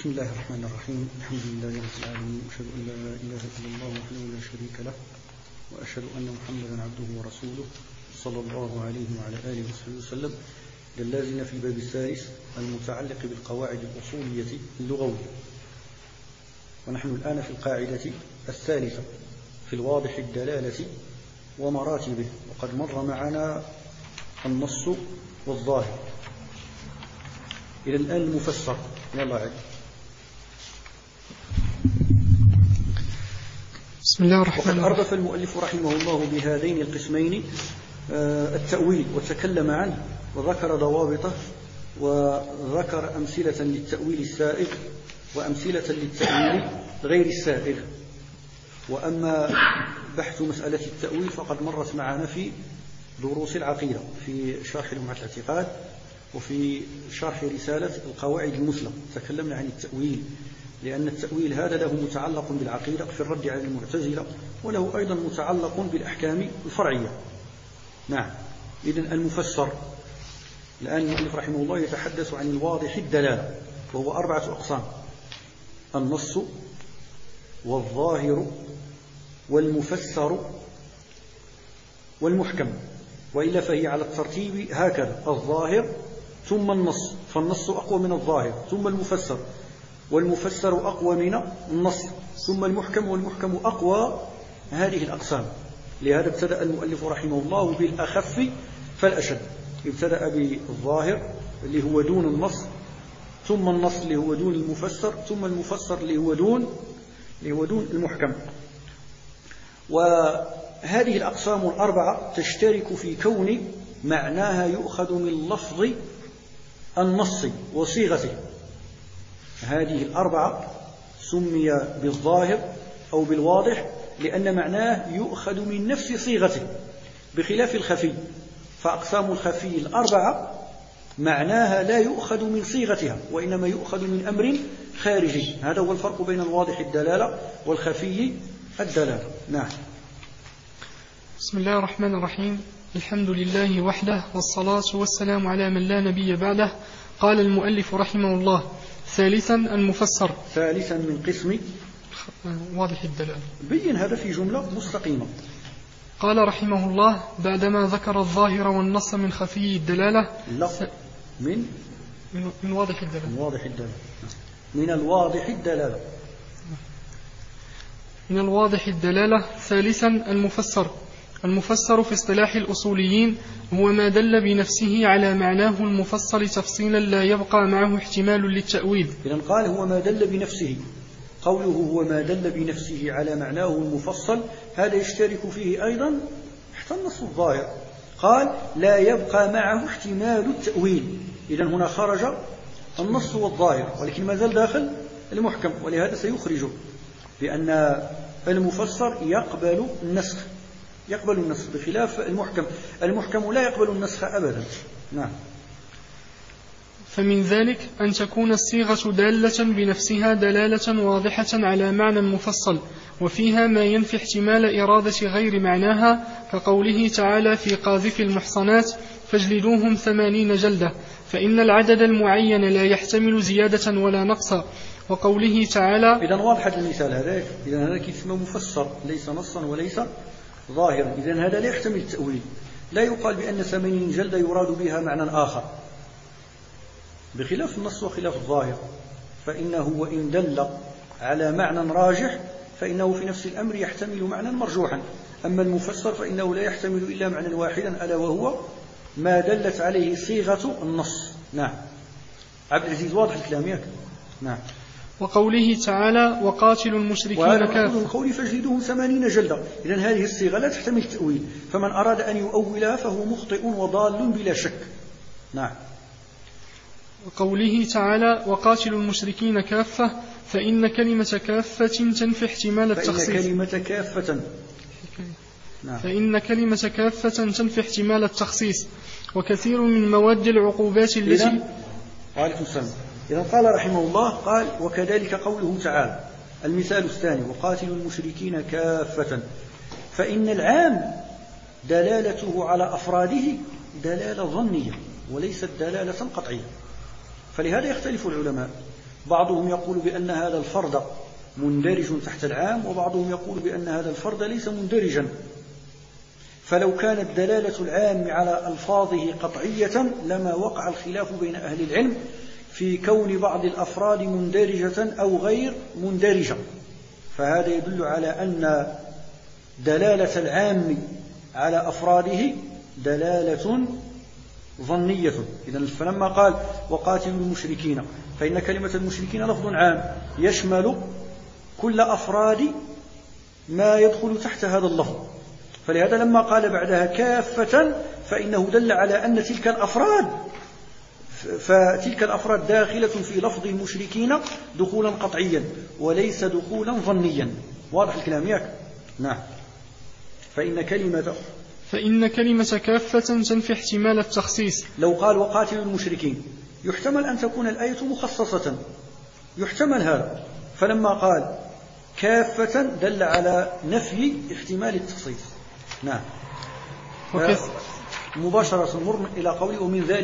بسم الله الرحمن الرحيم. الحمد لله رب العالمين، وأشهد أن لا إله إلا الله وحده لا شريك له، وأشهد أن محمدا عبده ورسوله صلى الله عليه وعلى آله وصحبه وسلم. لازلنا في الباب الثالث المتعلق بالقواعد الأصولية اللغوية، ونحن الآن في القاعدة الثالثة في الواضح الدلالة ومراتبه، وقد مر معنا النص والظاهر. إلى الآن المفسر. يلا عاد. بسم الله الرحمن الرحيم. وقد أردف المؤلف رحمه الله بهذين القسمين التأويل وتكلم عنه وذكر ضوابطه وذكر أمثلة للتأويل السائغ وأمثلة للتأويل غير السائغ. وأما بحث مسألة التأويل فقد مرت معنا في دروس العقيدة في شرح لمعة الاعتقاد وفي شرح رسالة القواعد المثلى. تكلمنا عن التأويل لأن التأويل هذا له متعلق بالعقيدة في الرد على المعتزلة، وله أيضا متعلق بالأحكام الفرعية. نعم. إذن المفسر الآن المؤلف رحمه الله يتحدث عن الواضح الدلالة، وهو 4 أقسام: النص والظاهر والمفسر والمحكم. وإلا فهي على الترتيب هكذا: الظاهر ثم النص، فالنص أقوى من الظاهر، ثم المفسر، والمفسر أقوى من النص، ثم المحكم، والمحكم أقوى. هذه الأقسام. لهذا ابتدأ المؤلف رحمه الله بالأخف فالأشد. ابتدأ بالظاهر اللي هو دون النص، ثم النص اللي هو دون المفسر، ثم المفسر اللي هو دون المحكم. وهذه الأقسام ال4 تشترك في كون معناها يؤخذ من لفظ النص وصيغته. هذه ال4 سمي بالظاهر أو بالواضح لأن معناه يؤخذ من نفس صيغته، بخلاف الخفي. فأقسام الخفي ال4 معناها لا يؤخذ من صيغتها، وإنما يؤخذ من أمر خارجي. هذا هو الفرق بين الواضح الدلالة والخفي الدلالة. نعم. بسم الله الرحمن الرحيم. الحمد لله وحده، والصلاة والسلام على من لا نبي بعده. قال المؤلف رحمه الله: ثالثا المفسر. ثالثا من قسم واضح الدلالة. بين هذا في جملة مستقيمة. قال رحمه الله: بعدما ذكر الظاهر والنص من خفي الدلالة. لا، من واضح الدلالة. من واضح الدلالة. من الواضح الدلالة. من الواضح الدلالة. ثالثا المفسر. المفسر في اصطلاح الأصوليين هو ما دل بنفسه على معناه المفصل تفصيلا لا يبقى معه احتمال للتأويل. إذن قال هو ما دل بنفسه. قوله هو ما دل بنفسه على معناه المفصل هذا يشترك فيه أيضا حتى النص الظاهر. قال لا يبقى معه احتمال التأويل. إذن هنا خرج النص والظاهر، ولكن ما زال داخل المحكم، ولهذا سيخرجه بأن المفسر يقبل النسخ بخلاف المحكم. المحكم لا يقبل النسخ أبدا. نعم. فمن ذلك أن تكون الصيغة دالة بنفسها دلالة واضحة على معنى مفصل، وفيها ما ينفي احتمال إرادة غير معناها، كقوله تعالى في قاذف المحصنات: فاجلدوهم 80 جلدة، فإن العدد المعين لا يحتمل زيادة ولا نقصا. وقوله تعالى. إذن واضح المثال هذا. إذن هذا اسمه مفسر، ليس نصا وليس ظاهرا. إذن هذا لا يحتمل التأويل. لا يقال بأن 80 جلدة يراد بها معنى آخر، بخلاف النص وخلاف الظاهر، فإنه وإن دل على معنى راجح فإنه في نفس الأمر يحتمل معنى مرجوحا. أما المفسر فإنه لا يحتمل إلا معنى واحدا، ألا وهو ما دلت عليه صيغة النص. نعم. عبد العزيز واضح الكلام ياك؟ نعم. وقوله تعالى: وقاتلوا المشركين كافة. قوله فاجلدوهم 80 جلدة. إذن هذه الصيغة لا تحتمل التأويل، فمن أراد أن يؤولها فهو مخطئ وضال بلا شك. نعم. وقوله تعالى: وقاتلوا المشركين كافة، فإن كلمة كافة تنفي احتمال التخصيص. فإن كلمة كافة تنفي احتمال التخصيص، وكثير من مواد العقوبات التي. وعليكم السلام. إذن قال رحمه الله قال: وكذلك قوله تعالى المثال الثاني: وقاتلوا المشركين كافة، فإن العام دلالته على أفراده دلالة ظنية وليست دلالة قطعية. فلهذا يختلف العلماء بعضهم يقول بأن هذا الفرد مندرج تحت العام، وبعضهم يقول بأن هذا الفرد ليس مندرجا. فلو كانت دلالة العام على ألفاظه قطعية لما وقع الخلاف بين أهل العلم في كون بعض الأفراد مندرجة أو غير مندرجة. فهذا يدل على أن دلالة العام على أفراده دلالة ظنية. إذن فلما قال وقاتلوا المشركين، فإن كلمة المشركين لفظ عام يشمل كل أفراد ما يدخل تحت هذا اللفظ، فلهذا لما قال بعدها كافة فإنه دل على أن فتلك الأفراد داخلة في لفظ المشركين دخولا قطعيا وليس دخولا ظنيا. واضح الكلام ياك؟ نعم. فإن كلمة كافة تنفي احتمال التخصيص. لو قال وقاتل المشركين يحتمل أن تكون الآية مخصصة، يحتمل هذا، فلما قال كافة دل على نفي احتمال التخصيص. نعم. مباشرة مر إلى قوله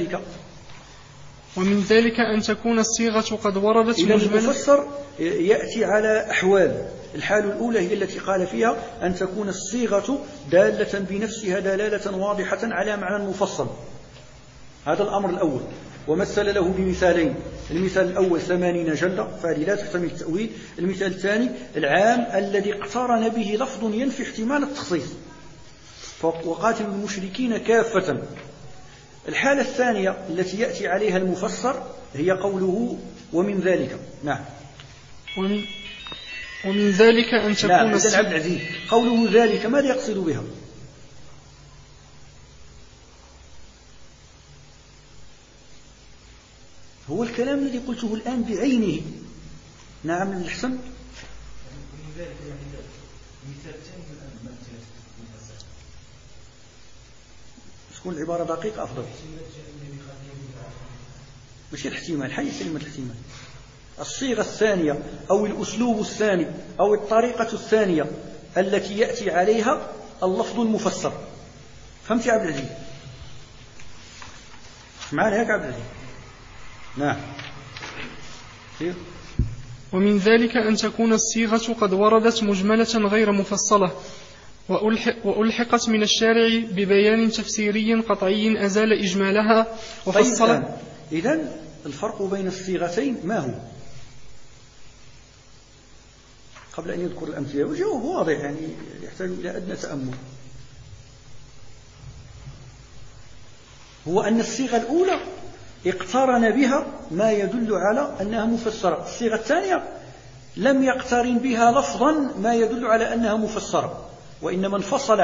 ومن ذلك أن تكون الصيغة قد وردت مجملة. إذا المفسر يأتي على أحوال. الحال الأولى هي التي قال فيها أن تكون الصيغة دالة بنفسها دلالة واضحة على معنى مفصل، هذا الأمر الأول، ومثل له بمثالين. المثال الأول 80 جلدة، فهذه لا تحتمل التأويل. المثال الثاني العام الذي اقترن به لفظ ينفي احتمال التخصيص، وقاتل المشركين كافة. الحالة الثانية التي يأتي عليها المفسر هي قوله ومن ذلك. نعم. ومن ذلك أن تكون عبد العزيز قوله ذلك ماذا يقصد بها؟ هو الكلام الذي قلته الآن بعينه. نعم الحسن. تكون العبارة دقيقة أفضل. مش الاحتمال، حي كلمة الاحتمال. الصيغة الثانية أو الأسلوب الثاني أو الطريقة الثانية التي يأتي عليها اللفظ المفسر. فهمت يا عبد العزيز؟ معنا هيك عبد العزيز؟ نعم. ومن ذلك أن تكون الصيغة قد وردت مجملة غير مفصلة وألحقت من الشارع ببيان تفسيري قطعي أزال إجمالها وفصل. إذن الفرق بين الصيغتين ما هو؟ قبل أن يذكر الأمثلة والجواب واضح، يعني يحتاج إلى أدنى تأمل. هو أن الصيغة الأولى اقترن بها ما يدل على أنها مفسرة، الصيغة الثانية لم يقترن بها لفظا ما يدل على أنها مفسرة، وإنما انفصل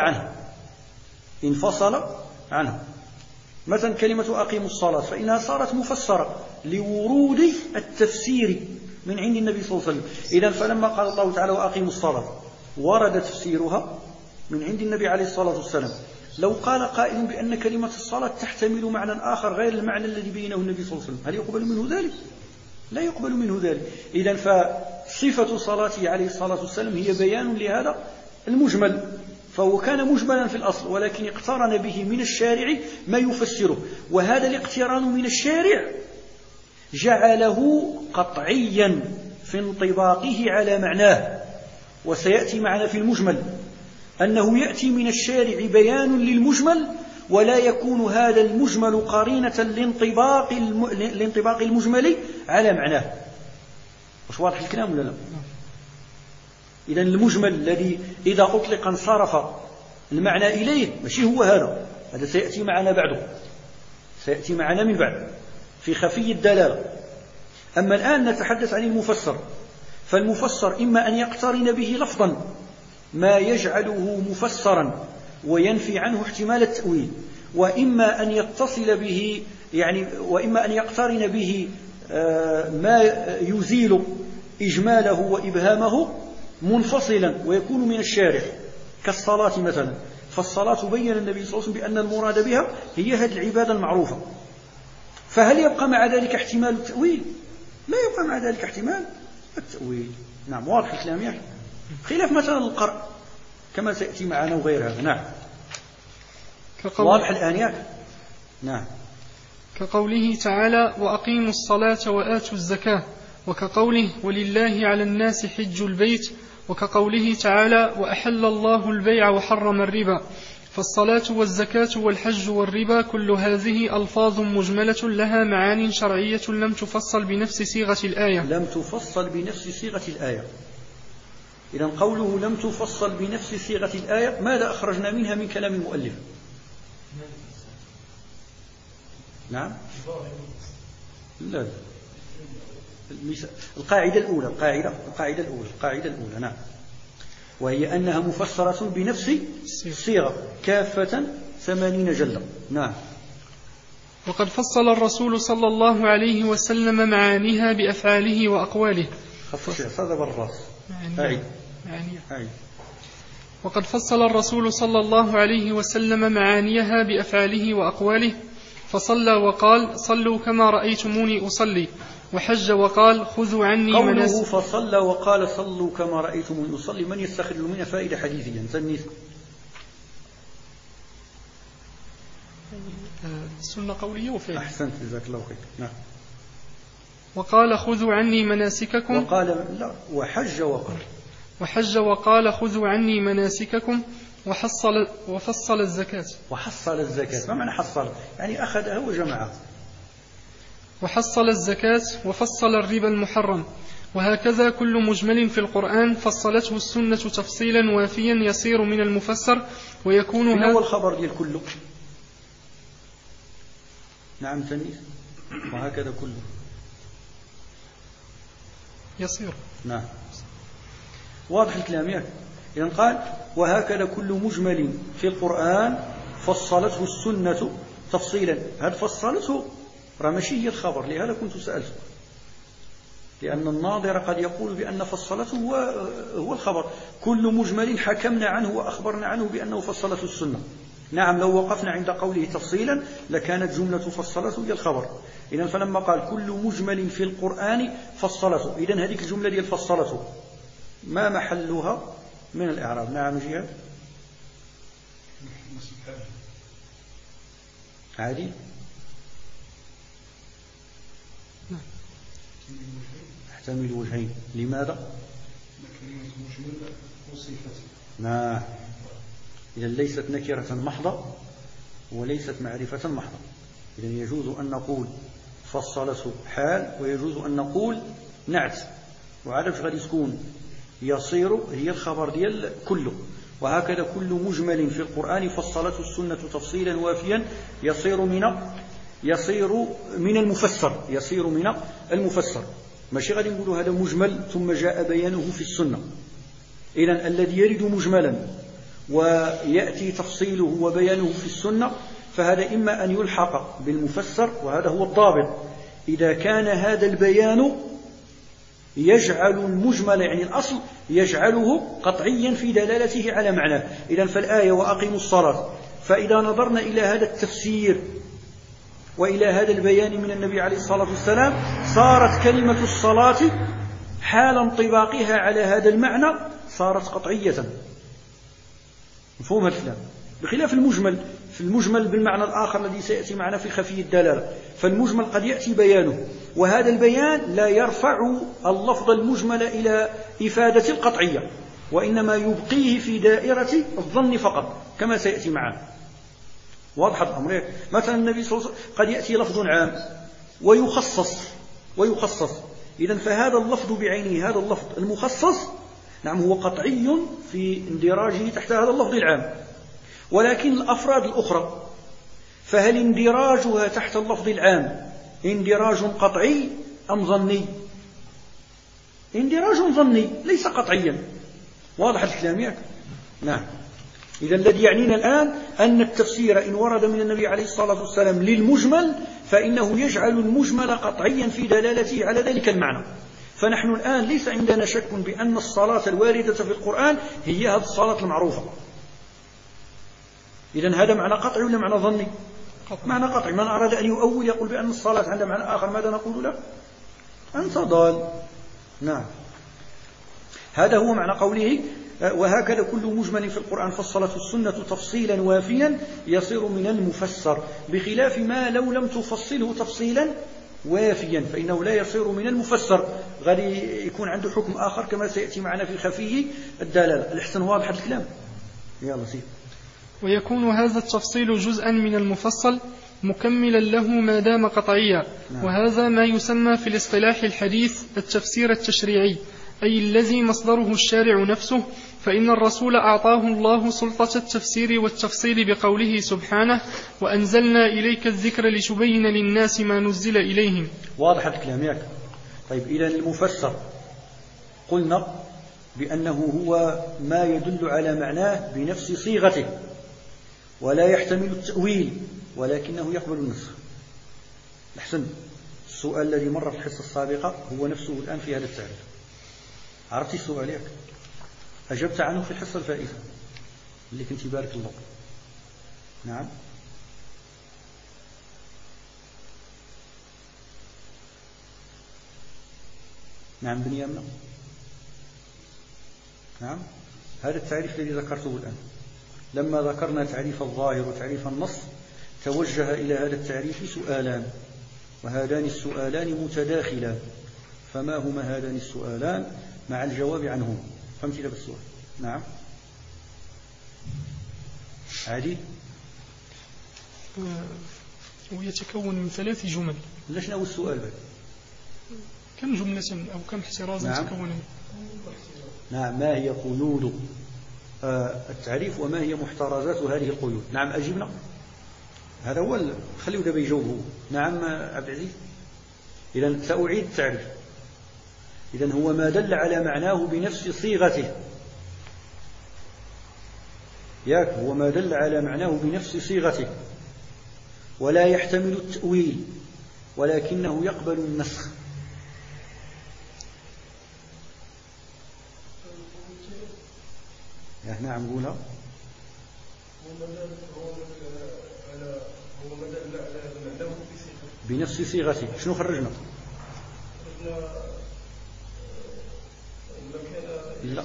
عنها. مثلا كلمة أقيموا الصلاة فإنها صارت مفسرة لورود التفسير من عند النبي صلى الله عليه وسلم. إذن فلما قال الله تعالى وأقيموا الصلاة ورد تفسيرها من عند النبي عليه الصلاة والسلام. لو قال قائل بأن كلمة الصلاة تحتمل معنى آخر غير المعنى الذي بينه النبي صلى الله عليه وسلم، هل يقبل منه ذلك؟ لا يقبل منه ذلك. إذن فصفة صلاته عليه الصلاة والسلام هي بيان لهذا المجمل، فهو كان مجملا في الأصل ولكن اقترن به من الشارع ما يفسره، وهذا الاقتران من الشارع جعله قطعيا في انطباقه على معناه. وسيأتي معنا في المجمل أنه يأتي من الشارع بيان للمجمل ولا يكون هذا المجمل قرينة لانطباق المجمل على معناه. مش واضح الكلام ولا لا؟ إذن المجمل الذي إذا أطلق انصرف المعنى إليه ماشي هو هذا سيأتي معنا بعده، سيأتي معنا من بعد في خفي الدلالة. أما الآن نتحدث عن المفسر، فالمفسر إما أن يقترن به لفظا ما يجعله مفسرا وينفي عنه احتمال التأويل، وإما أن يتصل به وإما أن يقترن به ما يزيل إجماله وإبهامه منفصلا ويكون من الشارع، كالصلاة مثلا. فالصلاة بين النبي صلى الله عليه وسلم بأن المراد بها هي هذه العبادة المعروفة، فهل يبقى مع ذلك احتمال التأويل؟ لا يبقى مع ذلك احتمال التأويل. نعم واضح الكلام يعني. خلاف مثلا القرء كما سيأتي معنا وغير هذا. نعم واضح الآن يعني. نعم. كقوله تعالى وأقيموا الصلاة وآتوا الزكاة وكقوله ولله على الناس حج البيت، وكقوله تعالى وأحل الله البيع وحرم الربا. فالصلاة والزكاة والحج والربا كل هذه ألفاظ مجملة لها معان شرعية لم تفصل بنفس صيغة الآية. لم تفصل بنفس صيغة الآية. إذن قوله لم تفصل بنفس صيغة الآية ماذا أخرجنا منها من كلام المؤلف؟ نعم لا القاعدة الأولى نعم، وهي أنها مفسرة بنفس الصيغة كافة 80 جلدة. نعم. وقد فصل الرسول صلى الله عليه وسلم معانيها بأفعاله وأقواله. صدب الرأس. وقد فصل الرسول صلى الله عليه وسلم معانيها بأفعاله وأقواله، فصلى وقال صلوا كما رأيتموني أصلي، وحج وقال خذوا عني قوله فصلى وقال صلوا كما رأيتموني أصلي، من يستخرج منها فائدة حديثية؟ سنة قولية وفعل. أحسنت جزاك الله خير. نعم. وقال خذوا عني مناسككم، وقال لا وحج وقال خذوا عني مناسككم، وفصل الزكاة. ما معنى حصل؟ يعني أخذها وجمعها. وحصل الزكاة وفصل الربا المحرم. وهكذا كل مجمل في القرآن فصلته السنة تفصيلا وافيا يصير من المفسر، ويكون هذا هو الخبر ديال كله. نعم تنيس. وهكذا كله يصير. نعم واضح الكلام ياك. إذن قال وهكذا كل مجمل في القرآن فصلته السنة تفصيلا. هل فصلته راه ماشي هي الخبر، لهذا كنت سألت، لأن الناظر قد يقول بأن فصلته هو الخبر. كل مجمل حكمنا عنه وأخبرنا عنه بأنه فصلته السنة. نعم لو وقفنا عند قوله تفصيلا لكانت جملة فصلته هي الخبر. إذن فلما قال كل مجمل في القرآن فصلته، إذن هذه الجملة ديال فصلته ما محلها من الإعراب؟ نعم جهاد عادي. احتمل وجهين. لماذا؟ نعم. إذن ليست نكرة محضة وليست معرفة محضة. إذن يجوز أن نقول فصلته حال، ويجوز أن نقول نعت، وعرف غادي تكون يصير هي الخبر ديال كله. وهكذا كل مجمل في القرآن فصلته السنة تفصيلا وافيا يصير من المفسر. ماشي غادي نقولوا هذا مجمل ثم جاء بيانه في السنة. إذن الذي يرد مجملا ويأتي تفصيله وبيانه في السنة فهذا إما أن يلحق بالمفسر، وهذا هو الضابط، إذا كان هذا البيان يجعل المجمل يعني الأصل يجعله قطعيا في دلالته على معناه. إذن فالآية وأقيموا الصلاة، فإذا نظرنا إلى هذا التفسير وإلى هذا البيان من النبي عليه الصلاة والسلام صارت كلمة الصلاة حال انطباقها على هذا المعنى صارت قطعية. مفهوم الكلام؟ بخلاف المجمل بالمعنى الآخر الذي سيأتي معنا في خفي الدلالة. فالمجمل قد يأتي بيانه، وهذا البيان لا يرفع اللفظ المجمل إلى إفادة القطعية، وإنما يبقيه في دائرة الظن فقط كما سيأتي معنا. واضح الأمر؟ مثلا النبي صلى الله عليه وسلم قد يأتي لفظ عام ويخصص. إذن فهذا اللفظ بعينه، هذا اللفظ المخصص نعم هو قطعي في اندراجه تحت هذا اللفظ العام، ولكن الأفراد الأخرى فهل اندراجها تحت اللفظ العام اندراج قطعي أم ظني؟ اندراج ظني ليس قطعيا. واضح الكلام ياك؟ نعم. إذا الذي يعنينا الآن أن التفسير إن ورد من النبي عليه الصلاة والسلام للمجمل فإنه يجعل المجمل قطعيا في دلالته على ذلك المعنى. فنحن الآن ليس عندنا شك بأن الصلاة الواردة في القرآن هي هذه الصلاة المعروفة. إذن هذا معنى قطعي ولا معنى ظني؟ معنى قطعي. من أراد أن يؤول يقول بأن الصلاة عندها معنى آخر ماذا نقول له؟ أنت ضال. نعم. هذا هو معنى قوله وهكذا كل مجمل في القرآن فصلته السنة تفصيلا وافيا يصير من المفسر، بخلاف ما لو لم تفصله تفصيلا وافيا، فإنه لا يصير من المفسر، غادي يكون عنده حكم آخر كما سيأتي معنا في خفي الدلالة. الحسن واضح الكلام؟ يلا سيد. ويكون هذا التفصيل جزءا من المفصل مكملا له ما دام قطعيا. وهذا ما يسمى في الاصطلاح الحديث التفسير التشريعي، أي الذي مصدره الشارع نفسه، فإن الرسول أعطاه الله سلطة التفسير والتفصيل بقوله سبحانه: وأنزلنا إليك الذكر لتبين للناس ما نزل إليهم. واضح الكلام ياك؟ طيب، إذا المفسر قلنا بأنه هو ما يدل على معناه بنفس صيغته ولا يحتمل التأويل ولكنه يقبل النسخ. أحسن. السؤال الذي مر في الحصة السابقة هو نفسه الآن في هذا التعريف. عرفتي السؤال ياك؟ أجبت عنه في الحصة الفائتة اللي كنت بارك الله. نعم. نعم بني أمنا. نعم. هذا التعريف الذي ذكرته الآن، لما ذكرنا تعريف الظاهر وتعريف النص توجه إلى هذا التعريف سؤالان، وهذان السؤالان متداخلان، فما هما هذان السؤالان مع الجواب عنهما؟ فهمت لك السؤال؟ نعم. عادي. ويتكون من 3 جمل. ليش ناوي السؤال بعد؟ كم جملة أو كم احترازا نعم. تكون؟ نعم. ما هي قيود التعريف وما هي محترزات هذه القيود؟ نعم أجبنا. هذا هو خليه دابا يجاوبه. نعم عبد العزيز. إذا سأعيد التعريف. إذا هو ما دل على معناه بنفس صيغته، ياك؟ هو ما دل على معناه بنفس صيغته ولا يحتمل التأويل ولكنه يقبل النسخ. نعم قولها. بنفس صيغته. شنو خرجنا؟ لا.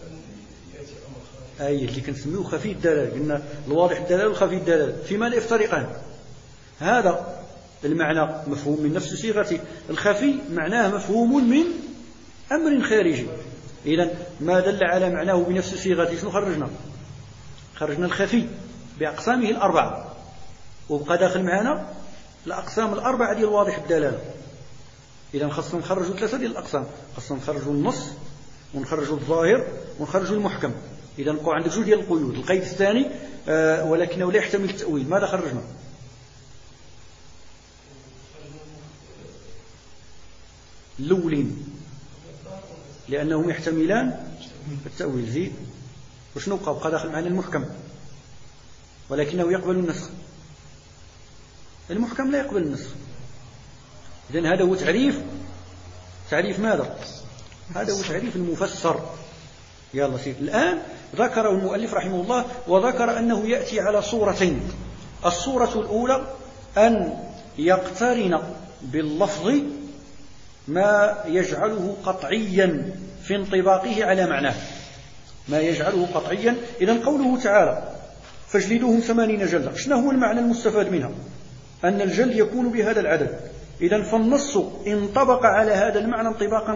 أي اللي كنسميه خفي الدلالة، قلنا الواضح الدلالة والخفي الدلالة فيما لا يفترقان. هذا المعنى مفهوم من نفس صيغته، الخفي معناه مفهوم من أمر خارجي. إذن ما دل على معناه بنفس صيغته شنو خرجنا؟ خرجنا الخفي بأقسامه الأربعة، وبقى داخل معنا الأقسام الأربعة ديال واضح الدلالة. إذن خصنا نخرجوا 3 ديال الأقسام، خصنا نخرجوا النص ونخرجوا الظاهر ونخرجوا المحكم. إذن نبقوا عندك 2 ديال القيود. القيد الثاني ولكنه لا يحتمل التأويل. ماذا خرجنا؟ الأولين لأنهم يحتملان التأويل. زيد. وشنو بقى داخل معنا المحكم ولكنه يقبل النسخ. المحكم لا يقبل النسخ. إذن هذا هو تعريف ماذا؟ هذا هو تعريف المفسر. يلا سيد. الآن ذكره المؤلف رحمه الله وذكر أنه يأتي على صورتين. الصورة الأولى أن يقترن باللفظ ما يجعله قطعيا في انطباقه على معناه، ما يجعله قطعيا. إذن قوله تعالى فاجلدوهم 80 جلدة، شنو هو المعنى المستفاد منها؟ أن الجلد يكون بهذا العدد. إذن فالنص انطبق على هذا المعنى انطباقا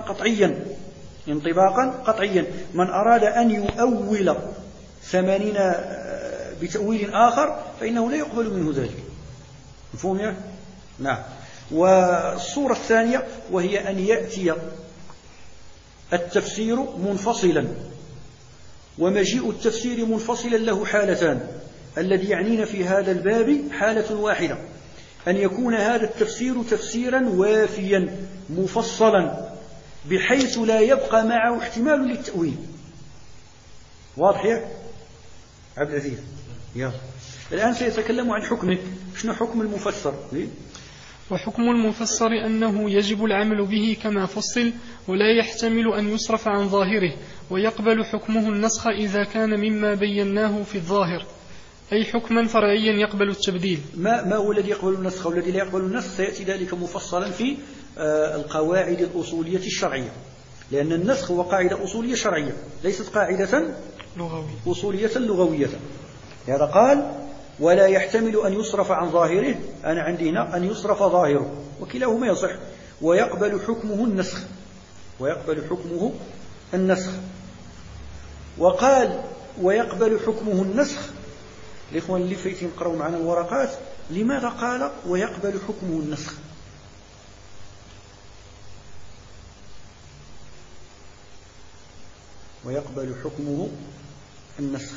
قطعيا. من أراد أن يؤول 80 بتأويل آخر فإنه لا يقبل منه ذلك. مفهوم يا؟ نعم. والصورة الثانية وهي أن يأتي التفسير منفصلا، ومجيء التفسير منفصلا له حالتان. الذي يعنينا في هذا الباب حالة واحدة، أن يكون هذا التفسير تفسيرا وافيا مفصلا بحيث لا يبقى معه احتمال للتأويل. واضح يا عبد العزيز؟ يلا. الآن سيتكلم عن حكمه. شنو حكم المفسر؟ وحكم المفسر أنه يجب العمل به كما فصل، ولا يحتمل أن يصرف عن ظاهره، ويقبل حكمه النسخ إذا كان مما بيناه في الظاهر، أي حكما فرعيا يقبل التبديل. ما هو الذي يقبل النسخ والذي لا يقبل النسخ؟ سيأتي ذلك مفصلا في القواعد الأصولية الشرعية، لأن النسخ هو قاعدة أصولية شرعية ليست قاعدة أصولية لغوية. هذا قال ولا يحتمل أن يصرف عن ظاهره، أنا عندي هنا أن يصرف ظاهره، وكلاهما يصح. ويقبل حكمه النسخ، ويقبل حكمه النسخ. وقال ويقبل حكمه النسخ، الإخوان اللي فايتين يقرأوا معنا الورقات، لماذا قال ويقبل حكمه النسخ؟ ويقبل حكمه النسخ،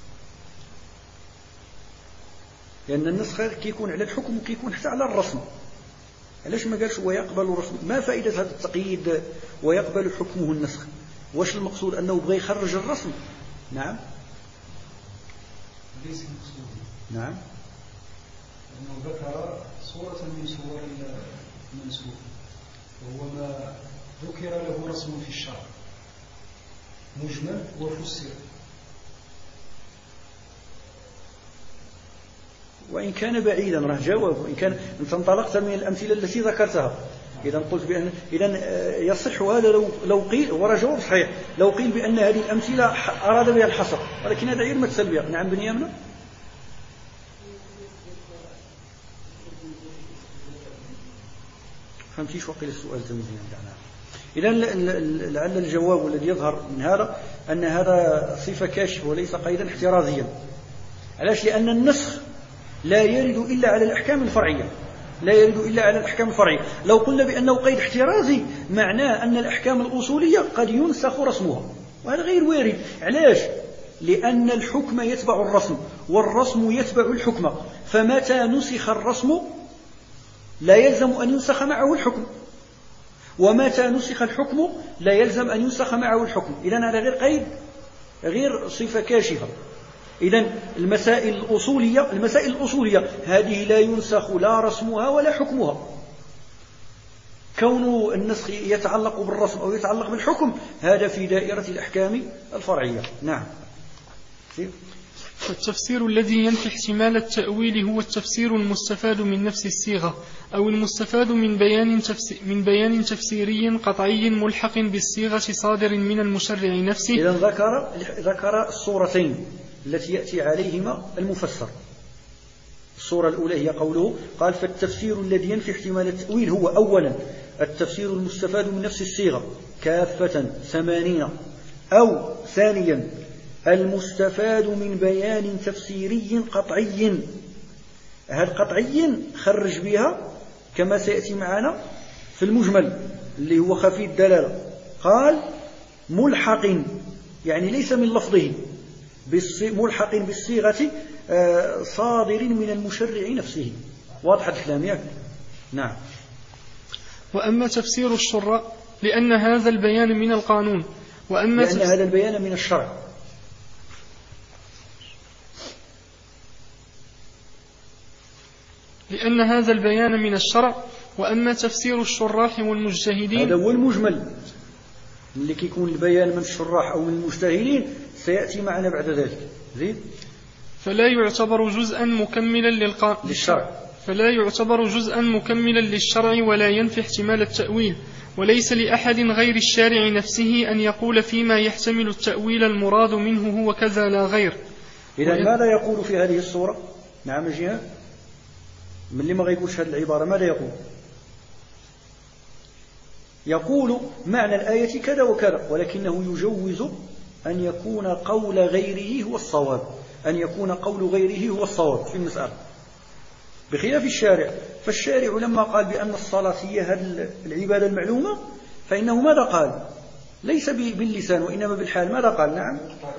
لأن النسخ كيكون على الحكم وكيكون حتى على الرسم. علاش ما قالش ويقبل الرسم؟ ما فائدة هذا التقييد ويقبل حكمه النسخ؟ واش المقصود أنه بغى يخرج الرسم؟ نعم ليس المقصود. نعم، لأنه ذكر صورة من صور المنسوخ، وهو ما ذكر له رسم في الشرع مجمل وفسر. وإن كان بعيدا راه جواب، وإن كان أنت انطلقت من الأمثلة التي ذكرتها. إذا قلت بأن يصح هذا لو قيل، وراه جواب صحيح، لو قيل بأن هذه الأمثلة أراد بها الحصر، ولكن هذا غير مثل بها. نعم بن يمنى. فهمتيش وقيل السؤال تمزيان دعنا. إذا لعل الجواب الذي يظهر من هذا أن هذا صفة كاشفة وليس قيدا احترازيا. علاش؟ لأن النسخ لا يرد إلا على الأحكام الفرعية، لا يرد إلا على الأحكام الفرعية. لو قلنا بأنه قيد احترازي معناه أن الأحكام الأصولية قد ينسخ رسمها، وهذا غير وارد. علاش؟ لأن الحكم يتبع الرسم، والرسم يتبع الحكم، فمتى نسخ الرسم لا يلزم أن ينسخ معه الحكم، ومتى نسخ الحكم لا يلزم أن ينسخ معه الحكم. إذن هذا غير قيد، غير صفة كاشفة. إذن المسائل الأصولية هذه لا ينسخ لا رسمها ولا حكمها. كون النسخ يتعلق بالرسم أو يتعلق بالحكم هذا في دائرة الأحكام الفرعية. نعم. فالتفسير الذي ينفي احتمال التأويل هو التفسير المستفاد من نفس الصيغة، أو المستفاد من بيان تفسيري قطعي ملحق بالصيغة صادر من المشرع نفسه. إذن ذكر الصورتين التي يأتي عليهما المفسر. الصورة الأولى هي قوله قال فالتفسير الذي ينفي احتمال التأويل هو أولا التفسير المستفاد من نفس الصيغة كافة 80، أو ثانيا المستفاد من بيان تفسيري قطعي. هذا قطعي خرج بها كما سيأتي معنا في المجمل اللي هو خفي الدلالة. قال ملحق يعني ليس من لفظه، ملحق بالصيغة صادر من المشرع نفسه. واضح الكلام ياك؟ نعم. وأما تفسير الشرع لأن هذا البيان من القانون، وأما لأن هذا البيان من الشرع. لأن هذا البيان من الشرع. وأما تفسير الشراح والمجتهدين هذا هو المجمل اللي كيكون البيان من الشراح أو من المجتهدين سيأتي معنا بعد ذلك. زين. فلا يعتبر جزءا مكملا للشرع، فلا يعتبر جزءا مكملا للشرع ولا ينفي احتمال التأويل. وليس لأحد غير الشارع نفسه أن يقول فيما يحتمل التأويل المراد منه هو كذا لا غير. إذن ماذا يقول في هذه الصورة؟ نعم الجهاد من اللي ما غيقولش هذه العبارة ماذا يقول؟ يقول معنى الآية كذا وكذا، ولكنه يجوز أن يكون قول غيره هو الصواب، أن يكون قول غيره هو الصواب في المسألة، بخلاف الشارع. فالشارع لما قال بأن الصلاة هي هذه العبادة المعلومة فإنه ماذا قال؟ ليس باللسان وإنما بالحال. ماذا قال؟ نعم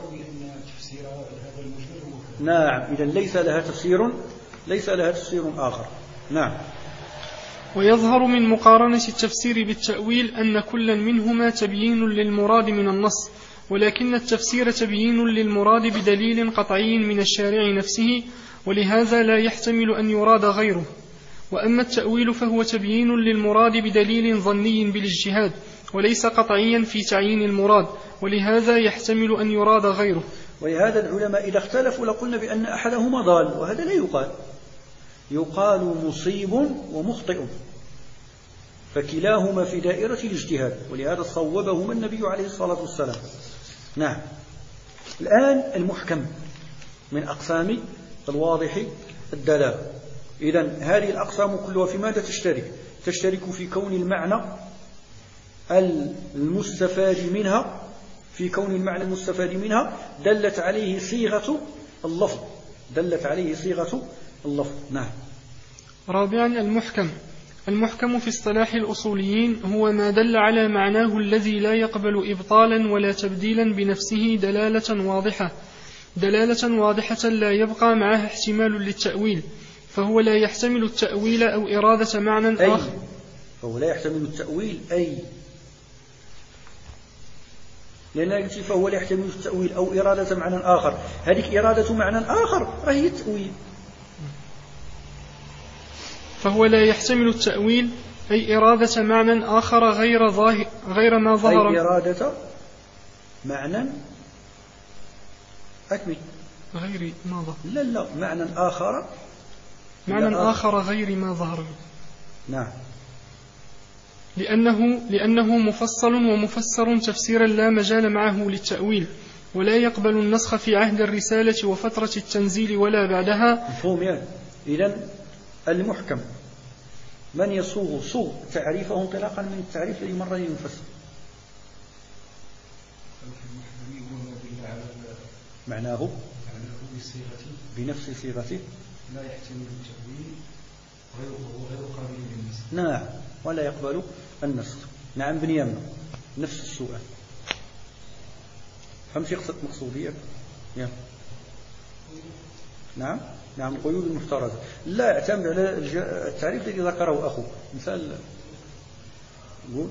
نعم. إذن ليس لها تفسير آخر. نعم. ويظهر من مقارنة التفسير بالتأويل أن كل منهما تبيين للمراد من النص، ولكن التفسير تبيين للمراد بدليل قطعي من الشارع نفسه، ولهذا لا يحتمل أن يراد غيره. وأما التأويل فهو تبيين للمراد بدليل ظني بالاجتهاد، وليس قطعيا في تعيين المراد، ولهذا يحتمل أن يراد غيره. ولهذا العلماء إذا اختلفوا لقلنا بأن أحدهما ضال، وهذا لا يقال. يقال مصيب ومخطئ، فكلاهما في دائرة الاجتهاد، ولهذا صوبهما النبي عليه الصلاة والسلام. نعم. الآن المحكم من أقسام الواضح الدلالة. إذن هذه الأقسام كلها في ماذا تشترك؟ تشترك في كون المعنى المستفاد منها، في كون المعنى المستفاد منها دلت عليه صيغة اللفظ، دلت عليه صيغة اللفظ. نعم. رابعا المحكم في اصطلاح الأصوليين هو ما دل على معناه الذي لا يقبل إبطالا ولا تبديلا بنفسه دلالة واضحة لا يبقى معها احتمال للتأويل، فهو لا يحتمل التأويل أو إرادة معنى آخر. فهو لا يحتمل التأويل لأن قلت فهو لا يحتمل التأويل أو إرادة معنى آخر، هذه إرادة معنى آخر راهي التأويل. فهو لا يحتمل التأويل أي إرادة معنى آخر غير ما ظهر، أي إرادة معنى أكمل غير ما ظهر، لا معنى آخر، معنى آخر غير ما ظهر. نعم. لأنه مفصل ومفسر تفسيرا لا مجال معه للتأويل، ولا يقبل النسخ في عهد الرسالة وفترة التنزيل ولا بعدها. مفهوم يعني. إذن المحكم من يصوغ تعريفه انطلاقا من التعريف الذي مر ينفسر معناه بنفس صيغته لا يحتمل التأويل غير قابل للنسخ. نعم، ولا يقبل النسخ. نعم بنيامنا نفس السؤال. فهمت مقصودية؟ نعم القيود المفترضة لا اعتمد على التعريف الذي ذكره أخوك. مثال قول.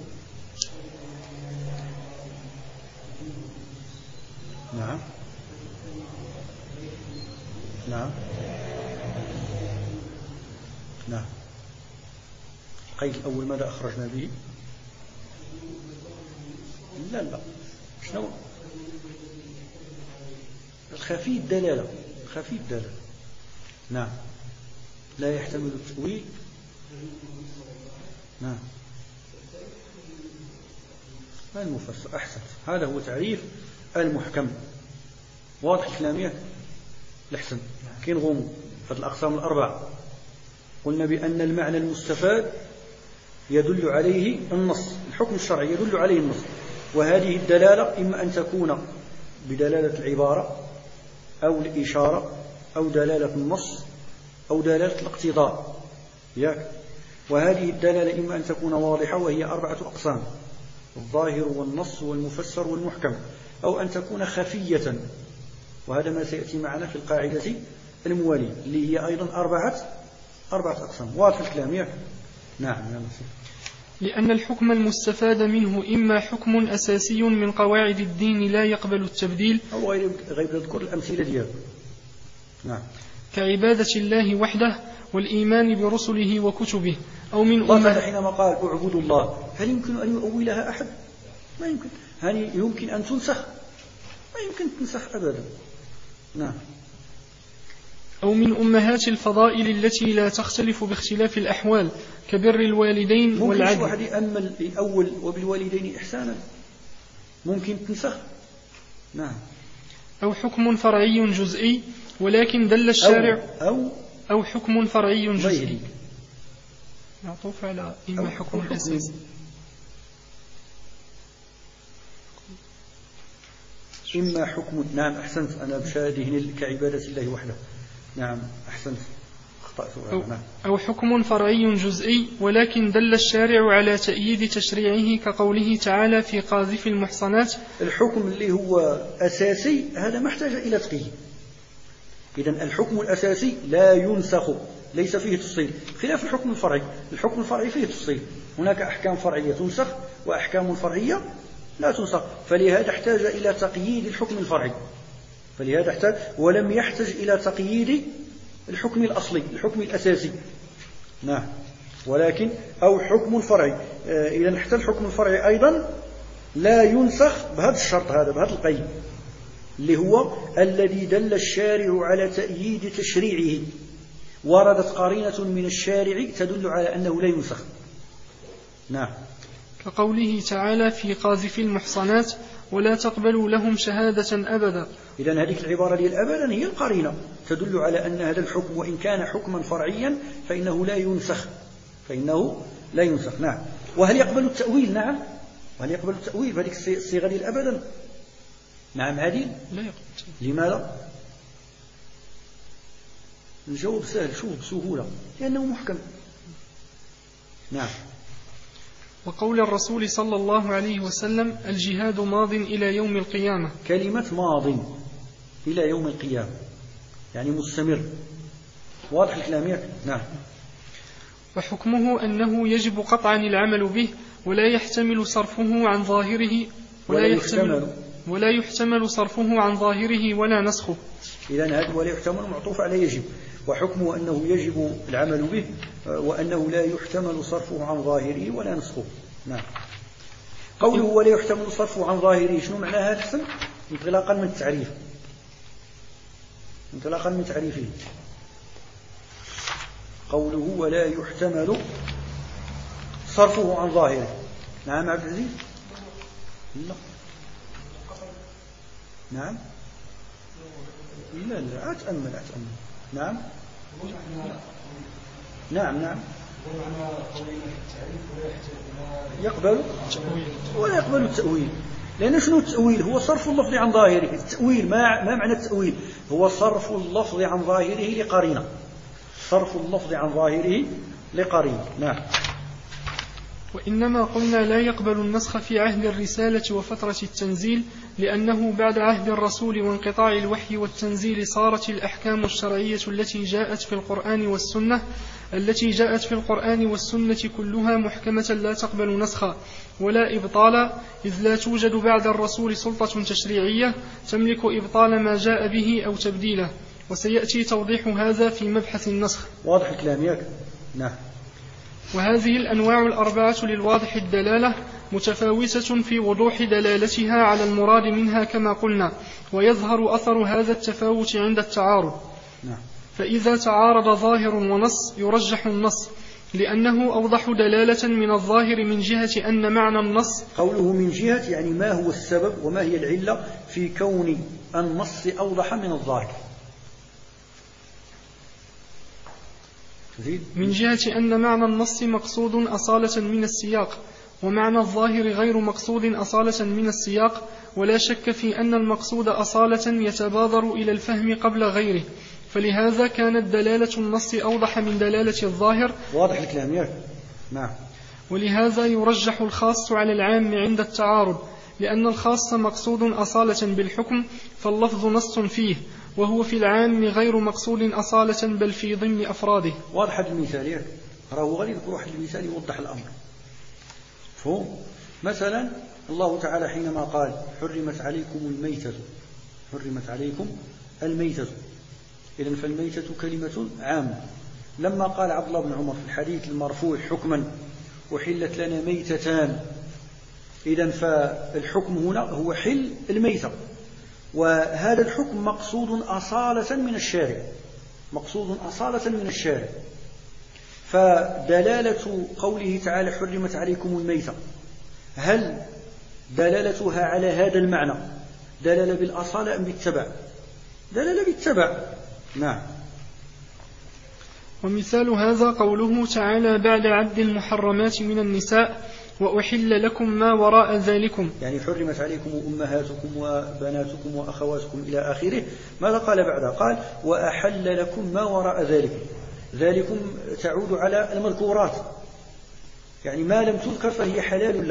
نعم القيد الأول ماذا أخرجنا به؟ لا شنو الخفي الدلالة. نعم لا يحتمل التأويل. نعم المفسر. أحسن، هذا هو تعريف المحكم. واضح الكلام الأحسن. كاين غموض في الأقسام الأربعة. قلنا بأن المعنى المستفاد يدل عليه النص، الحكم الشرعي يدل عليه النص، وهذه الدلالة إما أن تكون بدلالة العبارة أو الإشارة أو دلالة النص أو دلالة الاقتضاء. وهذه الدلالة إما أن تكون واضحة وهي 4 أقسام: الظاهر والنص والمفسر والمحكم، أو أن تكون خفية، وهذا ما سيأتي معنا في القاعدة الموالية اللي هي أيضا 4 أقسام. واضح الكلام نعم يا نصير. لأن الحكم المستفاد منه إما حكم أساسي من قواعد الدين لا يقبل التبديل، أو غير يذكر الأمثلة دياله. نعم. كعبادة الله وحده والإيمان برسله وكتبه، أو من الله حينما قال اعبدوا الله، هل يمكن أن يؤولها أحد؟ ما يمكن. هل يمكن أن تنسخ؟ ما يمكن تنسخ أبدا. نعم. أو من أمهات الفضائل التي لا تختلف باختلاف الأحوال كبر الوالدين والعدل. ممكن واحد يأمل الأول وبالوالدين إحسانا، ممكن تنسخ. نعم. أو حكم فرعي جزئي ولكن دل الشارع، أو حكم فرعي جزئي يعطوف على إما حكم الأساسي. إما حكم. نعم أحسنت. أنا بشاهده كعبادة الله وحده. نعم أحسنت، أخطأت. أو حكم فرعي جزئي ولكن دل الشارع على تأييد تشريعه كقوله تعالى في قاذف المحصنات. الحكم اللي هو أساسي هذا ما احتاج إلى تقييد. إذن الحكم الأساسي لا ينسخ، ليس فيه تفصيل، خلاف الحكم الفرعي. الحكم الفرعي فيه تفصيل، هناك أحكام فرعية تنسخ وأحكام فرعية لا تنسخ، فلهذا احتاج إلى تقييد الحكم الفرعي، فلهذا احتاج، ولم يحتج إلى تقييد الحكم الأصلي، الحكم الأساسي. نعم. ولكن أو حكم فرعي، إذا حتى الحكم الفرعي أيضا لا ينسخ بهذا الشرط، هذا بهذا القيد اللي هو الذي دل الشارع على تأييد تشريعه، وردت قرينة من الشارع تدل على أنه لا ينسخ. نعم. كقوله تعالى في قاذف المحصنات ولا تقبل لهم شهادة أبدا. إذن هذه العبارة ديال أبدا هي القرينة تدل على أن هذا الحكم وإن كان حكما فرعيا فإنه لا ينسخ. نعم. وهل يقبل التأويل؟ نعم. وهل يقبل التأويل بهذه الصيغة ديال أبدا؟ نعم. هذه لا يقبل. لماذا؟ الجواب سهل، شوف بسهولة، لأنه محكم. نعم. وقول الرسول صلى الله عليه وسلم: الجهاد ماض إلى يوم القيامة. كلمة ماض إلى يوم القيامة يعني مستمر. واضح الكلام؟ نعم. وحكمه أنه يجب قطعا العمل به ولا يحتمل صرفه عن ظاهره ولا يحتمل صرفه عن ظاهره ولا نسخه. إذن هذا ولا يحتمل معطوف على يجب، وحكمه أنه يجب العمل به وأنه لا يحتمل صرفه عن ظاهره ولا نسخه. نعم. قوله ولا يحتمل صرفه عن ظاهره شنو معنى هذا الاسم؟ انطلاقا من تعريفه. قوله ولا يحتمل صرفه عن ظاهره. نعم عبد العزيز. لا. نعم. لا أتأمل. نعم. يقبل ولا يقبل التأويل. لأن شنو التأويل؟ هو صرف اللفظ عن ظاهره. التأويل ما معنى التأويل؟ هو صرف اللفظ عن ظاهره لقرينة. نعم. وإنما قلنا لا يقبل النسخ في عهد الرسالة وفترة التنزيل لأنه بعد عهد الرسول وانقطاع الوحي والتنزيل صارت الأحكام الشرعية التي جاءت في القرآن والسنة كلها محكمة لا تقبل نسخا ولا إبطالا، إذ لا توجد بعد الرسول سلطة تشريعية تملك إبطال ما جاء به أو تبديله، وسيأتي توضيح هذا في مبحث النسخ. واضح الكلام؟ نعم. وهذه الأنواع الأربعة للواضح الدلالة متفاوتة في وضوح دلالتها على المراد منها كما قلنا، ويظهر أثر هذا التفاوت عند التعارض. نعم. فإذا تعارض ظاهر ونص يرجح النص لأنه أوضح دلالة من الظاهر من جهة أن معنى النص. قوله من جهة يعني ما هو السبب وما هي العلة في كون النص أوضح من الظاهر. من جهة أن معنى النص مقصود أصالة من السياق، ومعنى الظاهر غير مقصود أصالة من السياق، ولا شك في أن المقصود أصالة يتبادر إلى الفهم قبل غيره، فلهذا كانت دلالة النص أوضح من دلالة الظاهر. واضح الكلام؟ نعم. ولهذا يرجح الخاص على العام عند التعارض، لأن الخاص مقصود أصالة بالحكم فاللفظ نص فيه، وهو في العام غير مقصود أصالة بل في ضمن أفراده. واضح المثال؟ راهو غادي يذكر واحد المثال يوضح الأمر. فهم مثلا الله تعالى حينما قال حرمت عليكم الميتة، إذن فالميتة كلمة عامة. لما قال عبد الله بن عمر في الحديث المرفوع حكما وحلت لنا ميتتان، إذن فالحكم هنا هو حل الميتة، وهذا الحكم مقصود أصالة من الشارع. فدلالة قوله تعالى حرمت عليكم الميتة هل دلالتها على هذا المعنى دلالة بالأصالة أم بالتبع؟ دلالة بالتبع. نعم. ومثال هذا قوله تعالى بعد عد المحرمات من النساء وأحل لكم ما وراء ذلكم، يعني حرمت عليكم أمهاتكم وبناتكم وأخواتكم إلى آخره. ماذا قال بعدها؟ قال وأحل لكم ما وراء ذلكم تعود على المذكورات، يعني ما لم تذكر فهي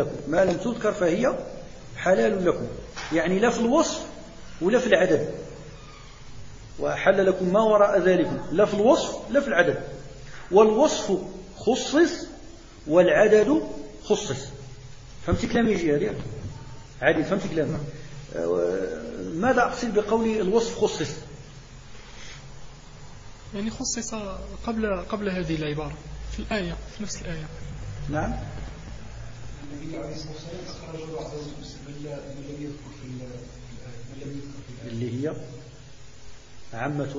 حلال لكم، يعني لا في الوصف ولا في العدد. وأحل لكم ما وراء ذلكم لا في الوصف لا في العدد، والوصف خصص والعدد خصص. فهمت كلامي يجي هذه عادي؟ فهمت كلامي؟ ماذا أقصد بقول الوصف خصص؟ يعني خصص قبل هذه العبارة في الآية، في نفس الآية. نعم. النبي عليه الصلاة والسلام أخرج بعض الذي يذكر في الآية اللي هي عمة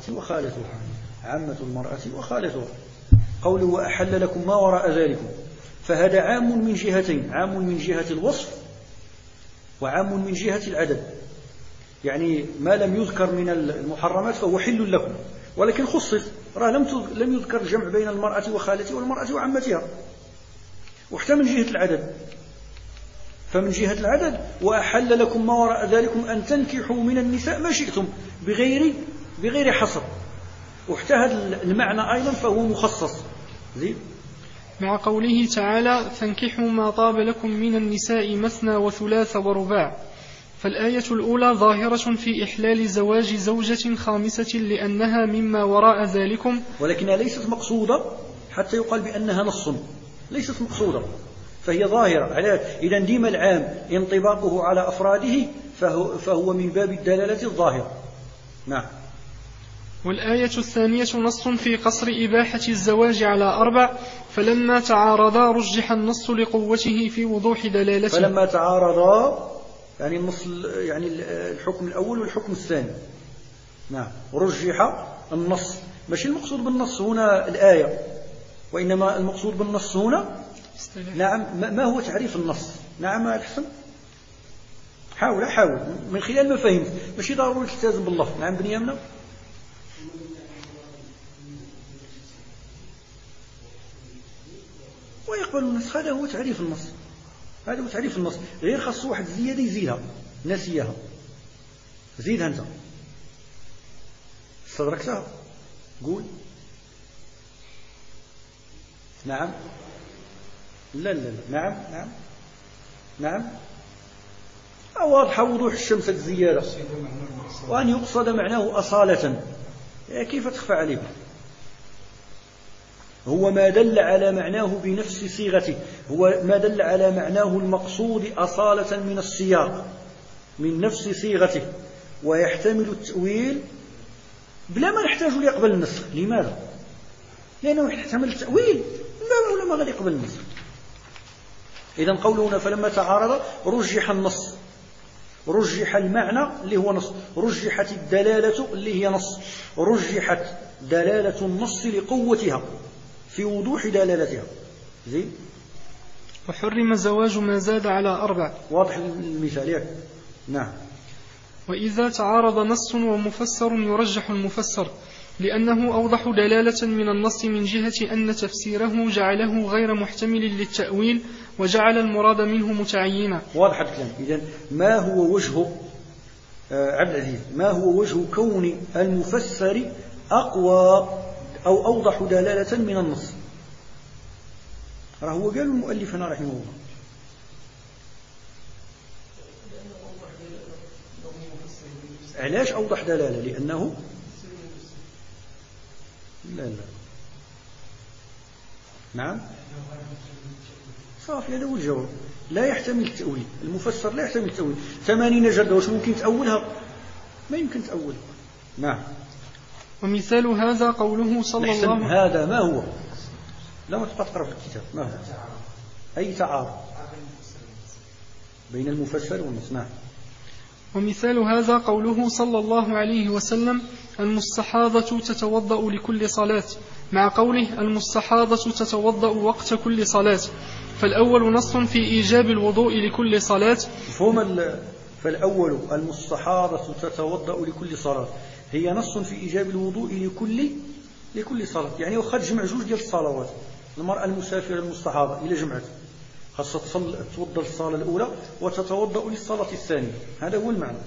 المرأة وخالتها. قوله وأحل لكم ما وراء ذلكم، فهذا عام من جهتين، عام من جهة الوصف وعام من جهة العدد، يعني ما لم يذكر من المحرمات فهو حل لكم، ولكن خصص، لم يذكر الجمع بين المرأة وخالتها والمرأة وعمتها، وحتى من جهة العدد. فمن جهة العدد وأحل لكم ما وراء ذلكم أن تنكحوا من النساء ما شئتم بغير حصر، وحتى هذا المعنى أيضا فهو مخصص. مع قوله تعالى فانكحوا ما طاب لكم من النساء مثنى وثلاث ورباع، فالآية الأولى ظاهرة في إحلال زواج زوجة خامسة لأنها مما وراء ذلكم، ولكنها ليست مقصودة حتى يقال بأنها نص، ليست مقصودة، فهي ظاهرة. إذا ديم العام انطباقه على أفراده فهو من باب الدلالة الظاهرة. نعم. والآية الثانية نص في قصر إباحة الزواج على 4، فلما تعارضا رجح النص لقوته في وضوح دلالته. فلما تعارضا يعني النص، يعني الحكم الأول والحكم الثاني. نعم. رجح النص، مش المقصود بالنص هنا الآية، وإنما المقصود بالنص هنا نعم ما هو تعريف النص. نعم الحسن، حاول من خلال ما فهمت، ماشي ضروري تلتزم باللفظ. نعم بن يمنى. ويقبل النص، هذا هو تعريف النص، هذا هو تعريف النص. غير خاص واحد زيادة يزيدها، ناسيها، زيدها أنت، استدركتها، قول. نعم. لا. نعم. واضحة وضوح الشمس الزيادة، وأن يقصد معناه أصالة، كيف تخفى عليه؟ هو ما دل على معناه بنفس صيغته، هو ما دل على معناه المقصود أصالة من السياق، من نفس صيغته، ويحتمل التأويل بلا ما نحتاج ليقبل النسخ. لماذا؟ لأنه يحتمل التأويل ولا ما غادي يقبل النسخ. إذن قولنا فلما تعارض رجح النص، رجح المعنى اللي هو نص، رجحت الدلالة اللي هي نص، رجحت دلالة النص لقوتها في وضوح دلالتها. زين. وحرم زواج ما زاد على 4. واضح المثال. نعم. وإذا تعارض نص ومفسر يرجح المفسر، لأنه أوضح دلالة من النص من جهة أن تفسيره جعله غير محتمل للتأويل وجعل المراد منه متعينا. واضح الكلام. إذن ما هو وجه عبد العزيز، ما هو وجه كون المفسر أقوى أو أوضح دلالة من النص؟ هو قال المؤلف هنا رحمه الله علاش أوضح دلالة؟ لأنه لا نعم صافي، هذا هو الجواب. لا يحتمل التأويل، المفسر لا يحتمل التأويل. 80 جردة واش ممكن تأولها؟ ما يمكن تأولها. نعم. ومثال هذا قوله صلى الله عليه وسلم. هذا ما هو؟ لا ما تبقى تقرأ في الكتاب. ما هو؟ أي تعارض بين المفسر والنص. نعم. ومثال هذا قوله صلى الله عليه وسلم المستحاضة تتوضأ لكل صلاة، مع قوله المستحاضة تتوضأ وقت كل صلاة، فالأول نص في إيجاب الوضوء لكل صلاة. فالأول المستحاضة تتوضأ لكل صلاة هي نص في إيجاب الوضوء لكل صلاة، يعني وخد جمع جوج ديال الصلوات. المرأة المسافرة المستحاضة إلى جمعت خاصة توضأ للصلاة الأولى وتتوضأ للصلاة الثانية، هذا هو المعنى.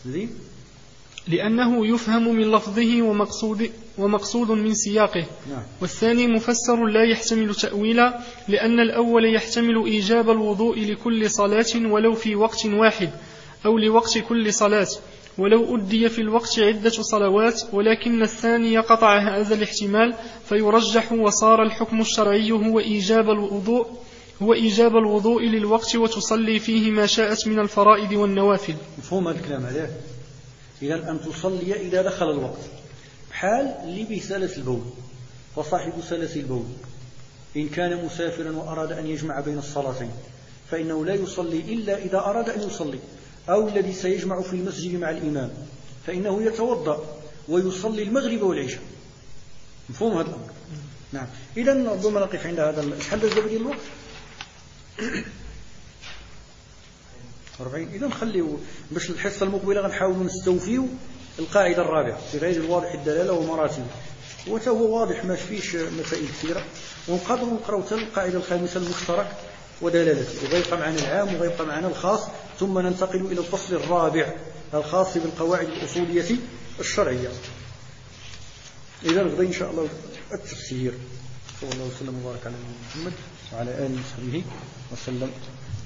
لأنه يفهم من لفظه ومقصود من سياقه. نعم. والثاني مفسر لا يحتمل تأويلا، لأن الأول يحتمل إيجاب الوضوء لكل صلاة ولو في وقت واحد أو لوقت كل صلاة، ولو أدي في الوقت عدة صلوات، ولكن الثاني يقطع هذا الاحتمال فيرجح، وصار الحكم الشرعي هو إيجاب الوضوء للوقت وتصلي فيه ما شاءت من الفرائض والنوافل. مفهوم هذا الكلام عليه؟ إذن أن تصلي إذا دخل الوقت، بحال اللي به سلس البول، وصاحب سلس البول إن كان مسافرا وأراد أن يجمع بين الصلاتين فإنه لا يصلي إلا إذا أراد أن يصلي، أو الذي سيجمع في المسجد مع الإمام فإنه يتوضأ ويصلي المغرب والعشاء. مفهوم هذا الأمر؟ نعم. إذن ربما نقف عند هذا. شحال دابا ديال الوقت؟ 40. إذا نخليو باش الحصة المقبلة غنحاولوا نستوفيو القاعدة الرابعة في غير الواضح الدلالة ومراتبه، وهو واضح ما فيش مسائل كثيرة، ونقدروا نقراو حتى القاعدة الخامسة المشترك ودلالته، وغيبقى معنا العام وغيبقى معنا الخاص، ثم ننتقل إلى الفصل الرابع الخاص بالقواعد الأصولية الشرعية. إذا غدا إن شاء الله التفسير. صلى الله وسلم وبارك على محمد وعلى آله وصحبه وسلم.